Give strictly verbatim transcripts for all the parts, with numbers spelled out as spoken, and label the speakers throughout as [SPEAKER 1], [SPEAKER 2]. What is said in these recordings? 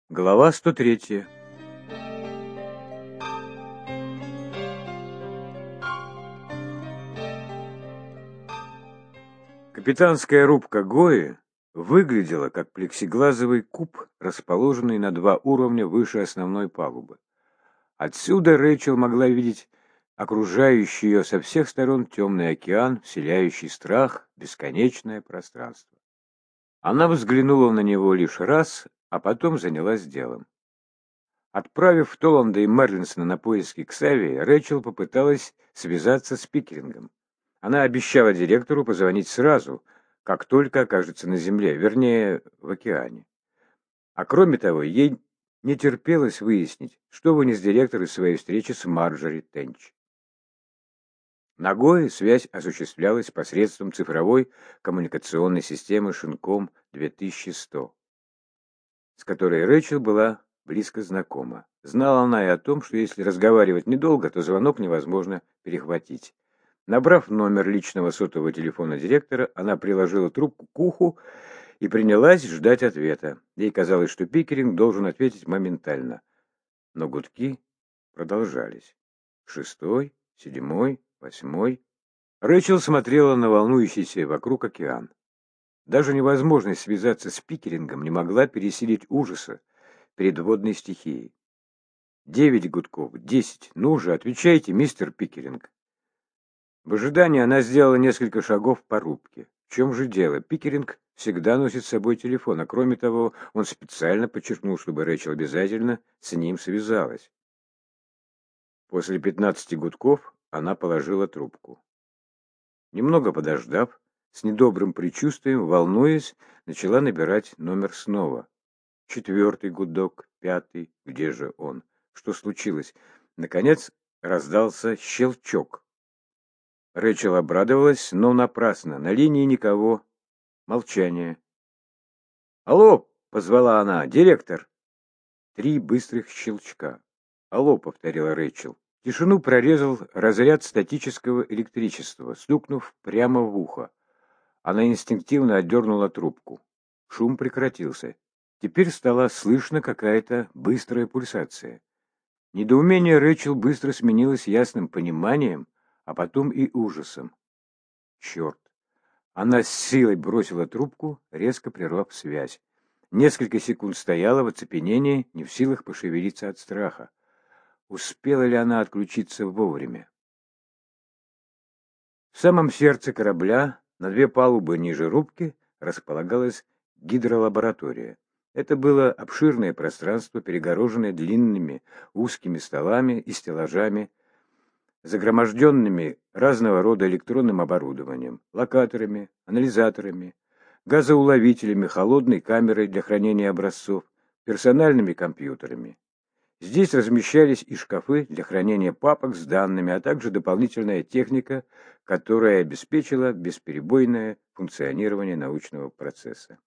[SPEAKER 1] Глава сто третья. Капитанская рубка Гои выглядела как плексиглазовый куб, расположенный на два уровня выше основной палубы. Отсюда Рэйчел могла видеть окружающий ее со всех сторон темный океан, вселяющий страх, бесконечное пространство. Она взглянула на него лишь раз, а потом занялась делом. Отправив Толланда и Мерлинсона на поиски Ксавии, Рэйчел попыталась связаться с Пикерингом. Она обещала директору позвонить сразу, как только окажется на земле, вернее, в океане. А кроме того, ей не терпелось выяснить, что вынес директор из своей встречи с Марджори Тенч. На Гое связь осуществлялась посредством цифровой коммуникационной системы Шинком две тысячи сто, с которой Рэйчел была близко знакома. Знала она и о том, что если разговаривать недолго, то звонок невозможно перехватить. Набрав номер личного сотового телефона директора, она приложила трубку к уху и принялась ждать ответа. Ей казалось, что Пикеринг должен ответить моментально. Но гудки продолжались. Шестой, седьмой, восьмой. Рэйчел смотрела на волнующийся вокруг океан. Даже невозможность связаться с Пикерингом не могла пересилить ужаса перед водной стихией. Девять гудков, десять. Ну же, отвечайте, мистер Пикеринг. В ожидании она сделала несколько шагов по рубке. В чем же дело? Пикеринг всегда носит с собой телефон, а кроме того, он специально подчеркнул, чтобы Рэйчел обязательно с ним связалась. После пятнадцати гудков она положила трубку. Немного подождав, с недобрым предчувствием, волнуясь, начала набирать номер снова. Четвертый гудок, пятый. Где же он? Что случилось? Наконец раздался щелчок. Рэйчел обрадовалась, но напрасно. На линии никого. Молчание. «Алло!» — позвала она. «Директор!» Три быстрых щелчка. «Алло!» — повторила Рэйчел. Тишину прорезал разряд статического электричества, стукнув прямо в ухо. Она инстинктивно отдернула трубку. Шум прекратился. Теперь стала слышна какая-то быстрая пульсация. Недоумение Рэйчел быстро сменилось ясным пониманием, а потом и ужасом. Черт! Она с силой бросила трубку, резко прервав связь. Несколько секунд стояла в оцепенении, не в силах пошевелиться от страха. Успела ли она отключиться вовремя? В самом сердце корабля, на две палубы ниже рубки, располагалась гидролаборатория. Это было обширное пространство, перегороженное длинными узкими столами и стеллажами, загроможденными разного рода электронным оборудованием, локаторами, анализаторами, газоуловителями, холодной камерой для хранения образцов, персональными компьютерами. Здесь размещались и шкафы для хранения папок с данными, а также дополнительная техника, которая обеспечила бесперебойное функционирование научного процесса.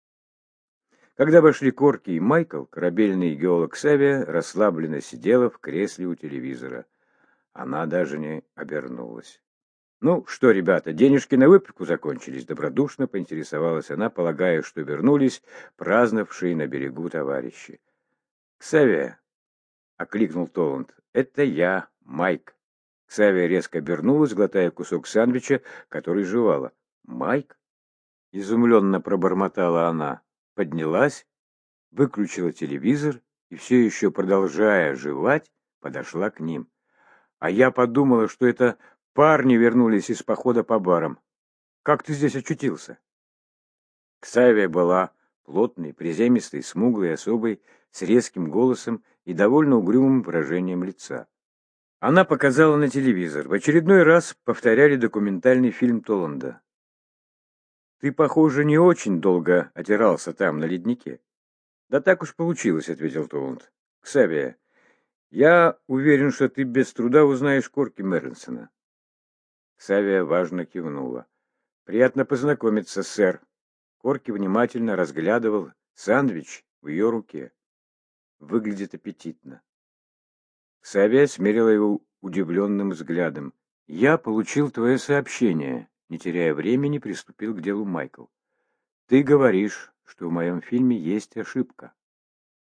[SPEAKER 1] Когда вошли Корки и Майкл, корабельный геолог Савия расслабленно сидела в кресле у телевизора. Она даже не обернулась. «Ну что, ребята, денежки на выпивку закончились?» — добродушно поинтересовалась она, полагая, что вернулись праздновавшие на берегу товарищи. «Ксавия!» — окликнул Толланд. «Это я, Майк». Ксавия резко обернулась, глотая кусок сэндвича, который жевала. «Майк?» — изумленно пробормотала она. Поднялась, выключила телевизор и, все еще продолжая жевать, подошла к ним. «А я подумала, что это парни вернулись из похода по барам. Как ты здесь очутился?» Ксавия была плотной, приземистой, смуглой особой, с резким голосом и довольно угрюмым выражением лица. Она показала на телевизор. В очередной раз повторяли документальный фильм Толланда. «Ты, похоже, не очень долго отирался там, на леднике». «Да так уж получилось», — ответил Толланд. «Ксавия, я уверен, что ты без труда узнаешь Корки Мерлинсона». Ксавия важно кивнула. «Приятно познакомиться, сэр». Корки внимательно разглядывал сэндвич в ее руке. Выглядит аппетитно. Ксавия смерила его удивленным взглядом. «Я получил твое сообщение», — не теряя времени, приступил к делу Майкл. «Ты говоришь, что в моем фильме есть ошибка».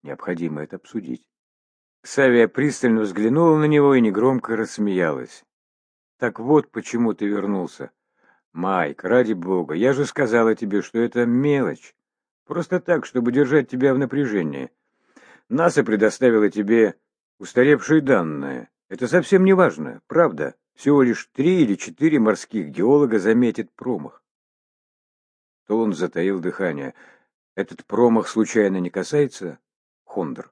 [SPEAKER 1] Необходимо это обсудить. Ксавия пристально взглянула на него и негромко рассмеялась. «Так вот, почему ты вернулся. Майк, ради бога, я же сказала тебе, что это мелочь. Просто так, чтобы держать тебя в напряжении. НАСА предоставила тебе устаревшие данные. Это совсем не важно, правда. Всего лишь три или четыре морских геолога заметят промах». То он затаил дыхание. «Этот промах случайно не касается Хондр?»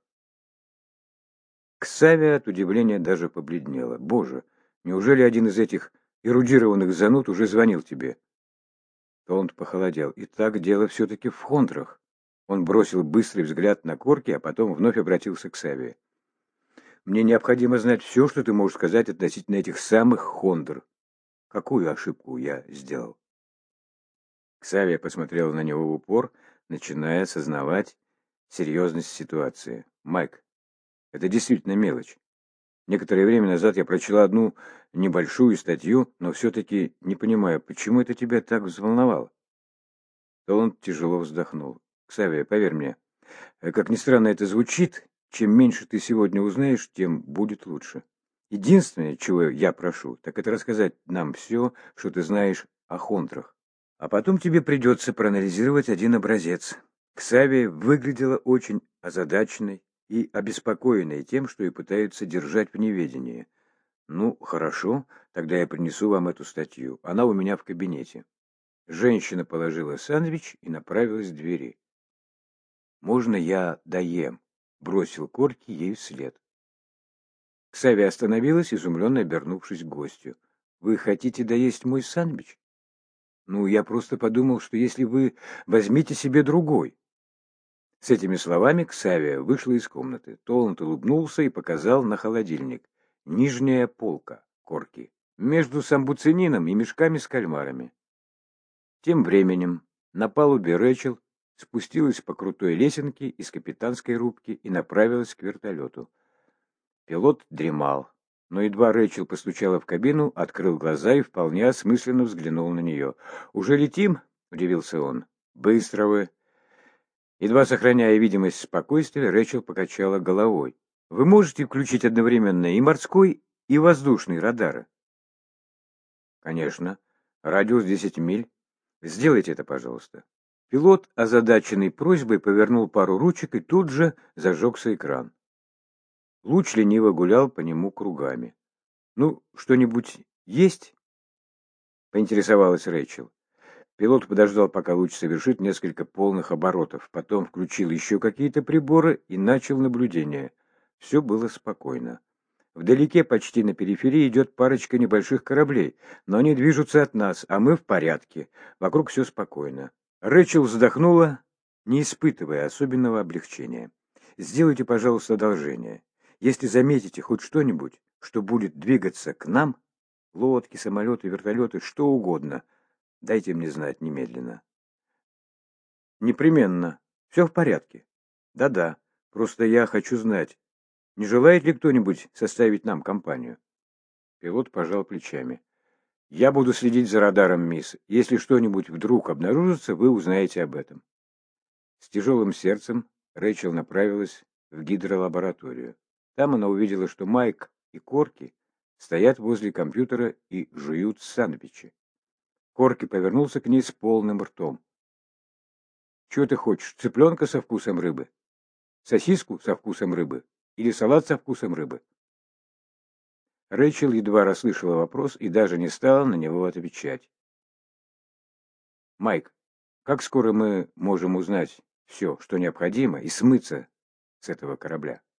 [SPEAKER 1] Ксавия от удивления даже побледнела. «Боже, неужели один из этих эрудированных зануд уже звонил тебе?» Толанд похолодел. «Итак, дело все-таки в Хондрах». Он бросил быстрый взгляд на Корки, а потом вновь обратился к Савии. «Мне необходимо знать все, что ты можешь сказать относительно этих самых Хондр. Какую ошибку я сделал?» Ксавия посмотрела на него в упор, начиная осознавать серьезность ситуации. «Майк, это действительно мелочь. Некоторое время назад я прочла одну небольшую статью, но все-таки не понимаю, почему это тебя так взволновало?» То он тяжело вздохнул. «Ксавия, поверь мне, как ни странно это звучит, чем меньше ты сегодня узнаешь, тем будет лучше. Единственное, чего я прошу, так это рассказать нам все, что ты знаешь о Хондрах. А потом тебе придется проанализировать один образец». Ксавия выглядела очень озадаченной и обеспокоенной тем, что ее пытаются держать в неведении. «Ну, хорошо, тогда я принесу вам эту статью. Она у меня в кабинете». Женщина положила сэндвич и направилась к двери. «Можно я доем?» — бросил Корки ей вслед. Ксавия остановилась, изумленно обернувшись к гостю. «Вы хотите доесть мой сэндвич?» «Ну, я просто подумал, что если вы возьмите себе другой». С этими словами Ксавия вышла из комнаты. Толанд улыбнулся и показал на холодильник. «Нижняя полка, Корки, между самбуцинином и мешками с кальмарами». Тем временем на палубе Рэчел спустилась по крутой лесенке из капитанской рубки и направилась к вертолету. Пилот дремал, но едва Рэчел постучала в кабину, открыл глаза и вполне осмысленно взглянул на нее. «Уже летим?» — удивился он. «Быстро вы!» Едва сохраняя видимость спокойствия, Рэчел покачала головой. «Вы можете включить одновременно и морской, и воздушный радары?» «Конечно. Радиус десять миль. Сделайте это, пожалуйста». Пилот, озадаченный просьбой, повернул пару ручек, и тут же зажегся экран. Луч лениво гулял по нему кругами. «Ну, что-нибудь есть?» — поинтересовалась Рэйчел. Пилот подождал, пока луч совершит несколько полных оборотов, потом включил еще какие-то приборы и начал наблюдение. Все было спокойно. Вдалеке, почти на периферии, идет парочка небольших кораблей, но они движутся от нас, а мы в порядке. Вокруг все спокойно. Рэчел вздохнула, не испытывая особенного облегчения. «Сделайте, пожалуйста, одолжение. Если заметите хоть что-нибудь, что будет двигаться к нам, лодки, самолеты, вертолеты, что угодно, дайте мне знать немедленно». «Непременно. Все в порядке?» «Да-да. Просто я хочу знать, не желает ли кто-нибудь составить нам компанию?» Пилот пожал плечами. «Я буду следить за радаром, мисс. Если что-нибудь вдруг обнаружится, вы узнаете об этом». С тяжелым сердцем Рэйчел направилась в гидролабораторию. Там она увидела, что Майк и Корки стоят возле компьютера и жуют сэндвичи. Корки повернулся к ней с полным ртом. «Чего ты хочешь, цыпленка со вкусом рыбы? Сосиску со вкусом рыбы? Или салат со вкусом рыбы?» Рэйчел едва расслышала вопрос и даже не стала на него отвечать. «Майк, как скоро мы можем узнать все, что необходимо, и смыться с этого корабля?»